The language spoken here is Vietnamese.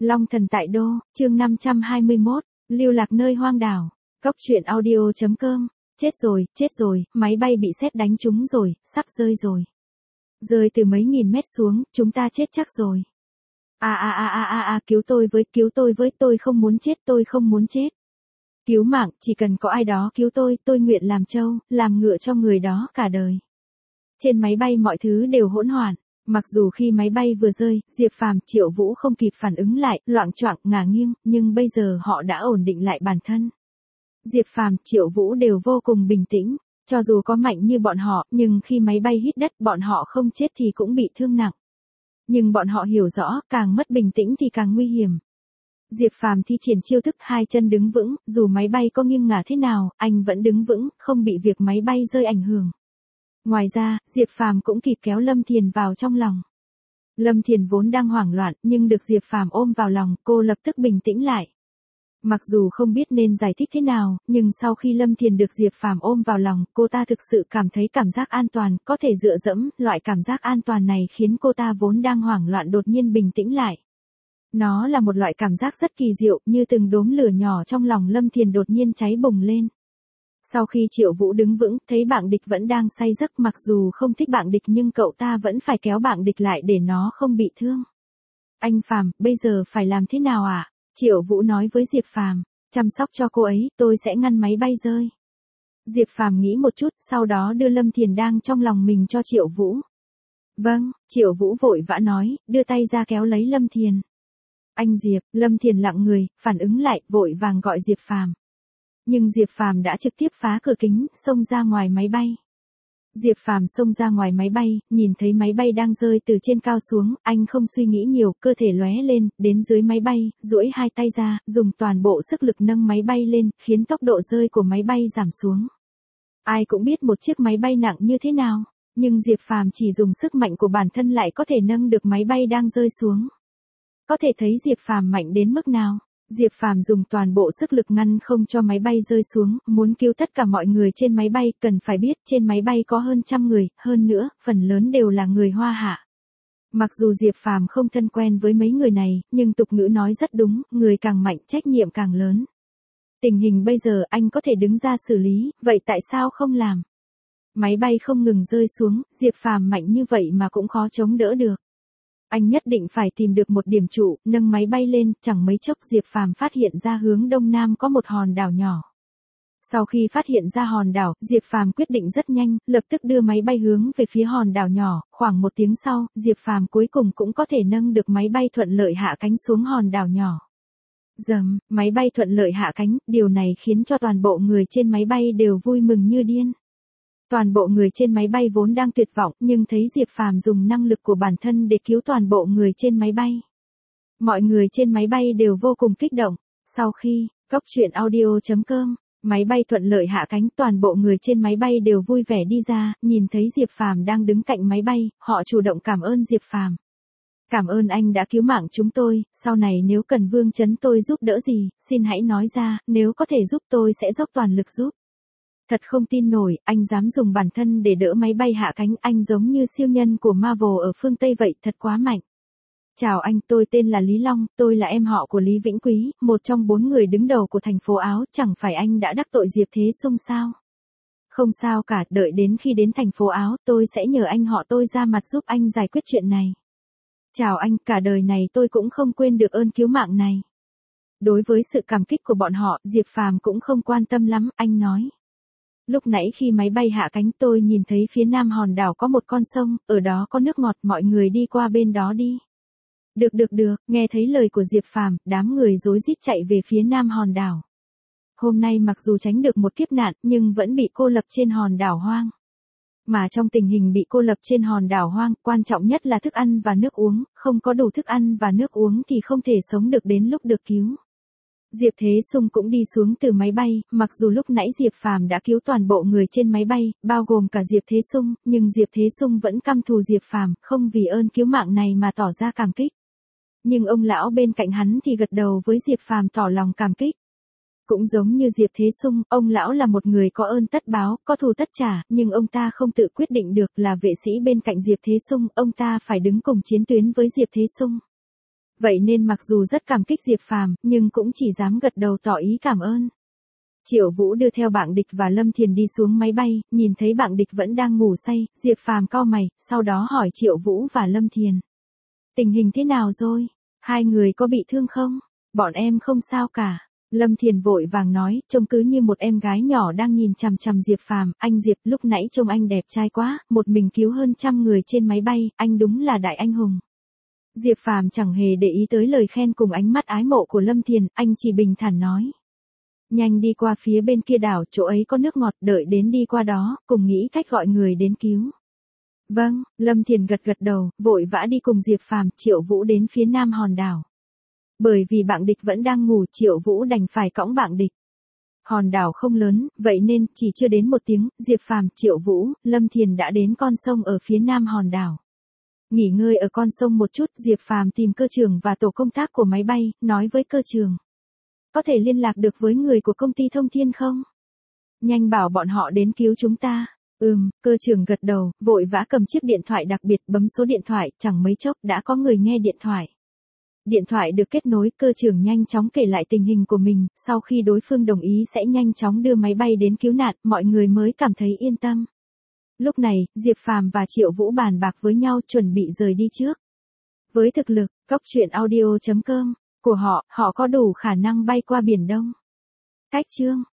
Long thần tại đô, chương 521, lưu lạc nơi hoang đảo. Cốc truyện audio.com. Chết rồi, máy bay bị sét đánh trúng rồi, sắp rơi rồi. Rơi từ mấy nghìn mét xuống, chúng ta chết chắc rồi. Cứu tôi với, tôi không muốn chết. Cứu mạng, chỉ cần có ai đó cứu tôi nguyện làm trâu, làm ngựa cho người đó cả đời. Trên máy bay mọi thứ đều hỗn loạn. Mặc dù khi máy bay vừa rơi, Diệp Phàm, Triệu Vũ không kịp phản ứng lại, loạng choạng ngả nghiêng, nhưng bây giờ họ đã ổn định lại bản thân. Diệp Phàm, Triệu Vũ đều vô cùng bình tĩnh, cho dù có mạnh như bọn họ, nhưng khi máy bay hít đất, bọn họ không chết thì cũng bị thương nặng. Nhưng bọn họ hiểu rõ, càng mất bình tĩnh thì càng nguy hiểm. Diệp Phàm thi triển chiêu thức hai chân đứng vững, dù máy bay có nghiêng ngả thế nào, anh vẫn đứng vững, không bị việc máy bay rơi ảnh hưởng. Ngoài ra, Diệp Phàm cũng kịp kéo Lâm Thiền vào trong lòng. Lâm Thiền vốn đang hoảng loạn, nhưng được Diệp Phàm ôm vào lòng, cô lập tức bình tĩnh lại. Mặc dù không biết nên giải thích thế nào, nhưng sau khi Lâm Thiền được Diệp Phàm ôm vào lòng, cô ta thực sự cảm thấy cảm giác an toàn, có thể dựa dẫm, loại cảm giác an toàn này khiến cô ta vốn đang hoảng loạn đột nhiên bình tĩnh lại. Nó là một loại cảm giác rất kỳ diệu, như từng đốm lửa nhỏ trong lòng Lâm Thiền đột nhiên cháy bùng lên. Sau khi Triệu Vũ đứng vững, thấy bạn địch vẫn đang say giấc, mặc dù không thích bạn địch nhưng cậu ta vẫn phải kéo bạn địch lại để nó không bị thương. Anh Phàm, bây giờ phải làm thế nào ạ? Triệu Vũ nói với Diệp Phàm, chăm sóc cho cô ấy, tôi sẽ ngăn máy bay rơi. Diệp Phàm nghĩ một chút, sau đó đưa Lâm Thiền đang trong lòng mình cho Triệu Vũ. Vâng, Triệu Vũ vội vã nói, đưa tay ra kéo lấy Lâm Thiền. Anh Diệp, Lâm Thiền lặng người, phản ứng lại, vội vàng gọi Diệp Phàm. Nhưng Diệp Phàm đã trực tiếp phá cửa kính, xông ra ngoài máy bay. Diệp Phàm xông ra ngoài máy bay, nhìn thấy máy bay đang rơi từ trên cao xuống, anh không suy nghĩ nhiều, cơ thể lóe lên, đến dưới máy bay, duỗi hai tay ra, dùng toàn bộ sức lực nâng máy bay lên, khiến tốc độ rơi của máy bay giảm xuống. Ai cũng biết một chiếc máy bay nặng như thế nào, nhưng Diệp Phàm chỉ dùng sức mạnh của bản thân lại có thể nâng được máy bay đang rơi xuống. Có thể thấy Diệp Phàm mạnh đến mức nào. Diệp Phàm dùng toàn bộ sức lực ngăn không cho máy bay rơi xuống, muốn cứu tất cả mọi người trên máy bay, cần phải biết trên máy bay có hơn 100 người, hơn nữa, phần lớn đều là người Hoa Hạ. Mặc dù Diệp Phàm không thân quen với mấy người này, nhưng tục ngữ nói rất đúng, người càng mạnh trách nhiệm càng lớn. Tình hình bây giờ anh có thể đứng ra xử lý, vậy tại sao không làm? Máy bay không ngừng rơi xuống, Diệp Phàm mạnh như vậy mà cũng khó chống đỡ được. Anh nhất định phải tìm được một điểm trụ, nâng máy bay lên, chẳng mấy chốc Diệp Phàm phát hiện ra hướng đông nam có một hòn đảo nhỏ. Sau khi phát hiện ra hòn đảo, Diệp Phàm quyết định rất nhanh, lập tức đưa máy bay hướng về phía hòn đảo nhỏ, khoảng 1 tiếng sau, Diệp Phàm cuối cùng cũng có thể nâng được máy bay thuận lợi hạ cánh xuống hòn đảo nhỏ. Dầm, máy bay thuận lợi hạ cánh, điều này khiến cho toàn bộ người trên máy bay đều vui mừng như điên. Toàn bộ người trên máy bay vốn đang tuyệt vọng, nhưng thấy Diệp Phàm dùng năng lực của bản thân để cứu toàn bộ người trên máy bay. Mọi người trên máy bay đều vô cùng kích động. Sau khi, cốc truyện audio.com, máy bay thuận lợi hạ cánh, toàn bộ người trên máy bay đều vui vẻ đi ra, nhìn thấy Diệp Phàm đang đứng cạnh máy bay, họ chủ động cảm ơn Diệp Phàm. Cảm ơn anh đã cứu mạng chúng tôi, sau này nếu cần Vương Chấn tôi giúp đỡ gì, xin hãy nói ra, nếu có thể giúp tôi sẽ dốc toàn lực giúp. Thật không tin nổi, anh dám dùng bản thân để đỡ máy bay hạ cánh, anh giống như siêu nhân của Marvel ở phương Tây vậy, thật quá mạnh. Chào anh, tôi tên là Lý Long, tôi là em họ của Lý Vĩnh Quý, một trong 4 người đứng đầu của thành phố Áo, chẳng phải anh đã đắc tội Diệp Thế Sung sao? Không sao cả, đợi đến khi đến thành phố Áo, tôi sẽ nhờ anh họ tôi ra mặt giúp anh giải quyết chuyện này. Chào anh, cả đời này tôi cũng không quên được ơn cứu mạng này. Đối với sự cảm kích của bọn họ, Diệp Phàm cũng không quan tâm lắm, anh nói. Lúc nãy khi máy bay hạ cánh tôi nhìn thấy phía nam hòn đảo có một con sông, ở đó có nước ngọt, mọi người đi qua bên đó đi. Được, nghe thấy lời của Diệp Phàm, đám người rối rít chạy về phía nam hòn đảo. Hôm nay mặc dù tránh được một kiếp nạn, nhưng vẫn bị cô lập trên hòn đảo hoang. Mà trong tình hình bị cô lập trên hòn đảo hoang, quan trọng nhất là thức ăn và nước uống, không có đủ thức ăn và nước uống thì không thể sống được đến lúc được cứu. Diệp Thế Sung cũng đi xuống từ máy bay, mặc dù lúc nãy Diệp Phàm đã cứu toàn bộ người trên máy bay, bao gồm cả Diệp Thế Sung, nhưng Diệp Thế Sung vẫn căm thù Diệp Phàm, không vì ơn cứu mạng này mà tỏ ra cảm kích. Nhưng ông lão bên cạnh hắn thì gật đầu với Diệp Phàm tỏ lòng cảm kích. Cũng giống như Diệp Thế Sung, ông lão là một người có ơn tất báo, có thù tất trả, nhưng ông ta không tự quyết định được, là vệ sĩ bên cạnh Diệp Thế Sung, ông ta phải đứng cùng chiến tuyến với Diệp Thế Sung. Vậy nên mặc dù rất cảm kích Diệp Phàm, nhưng cũng chỉ dám gật đầu tỏ ý cảm ơn. Triệu Vũ đưa theo Bạng Địch và Lâm Thiền đi xuống máy bay, nhìn thấy Bạng Địch vẫn đang ngủ say, Diệp Phàm cau mày, sau đó hỏi Triệu Vũ và Lâm Thiền. Tình hình thế nào rồi? Hai người có bị thương không? Bọn em không sao cả. Lâm Thiền vội vàng nói, trông cứ như một em gái nhỏ đang nhìn chằm chằm Diệp Phàm. Anh Diệp, lúc nãy trông anh đẹp trai quá, một mình cứu hơn 100 người trên máy bay, anh đúng là đại anh hùng. Diệp Phàm chẳng hề để ý tới lời khen cùng ánh mắt ái mộ của Lâm Thiền, anh chỉ bình thản nói. Nhanh đi qua phía bên kia đảo, chỗ ấy có nước ngọt, đợi đến đi qua đó, cùng nghĩ cách gọi người đến cứu. Vâng, Lâm Thiền gật gật đầu, vội vã đi cùng Diệp Phàm, Triệu Vũ đến phía nam hòn đảo. Bởi vì Bạng Địch vẫn đang ngủ, Triệu Vũ đành phải cõng Bạng Địch. Hòn đảo không lớn, vậy nên chỉ chưa đến 1 tiếng, Diệp Phàm, Triệu Vũ, Lâm Thiền đã đến con sông ở phía nam hòn đảo. Nghỉ ngơi ở con sông một chút, Diệp Phàm tìm cơ trưởng và tổ công tác của máy bay, nói với cơ trưởng. Có thể liên lạc được với người của công ty Thông Thiên không? Nhanh bảo bọn họ đến cứu chúng ta. Cơ trưởng gật đầu, vội vã cầm chiếc điện thoại đặc biệt bấm số điện thoại, chẳng mấy chốc đã có người nghe điện thoại. Điện thoại được kết nối, cơ trưởng nhanh chóng kể lại tình hình của mình, sau khi đối phương đồng ý sẽ nhanh chóng đưa máy bay đến cứu nạn, mọi người mới cảm thấy yên tâm. Lúc này, Diệp Phàm và Triệu Vũ bàn bạc với nhau chuẩn bị rời đi trước. Với thực lực, coctruyện audio.com của họ có đủ khả năng bay qua Biển Đông. Cách chương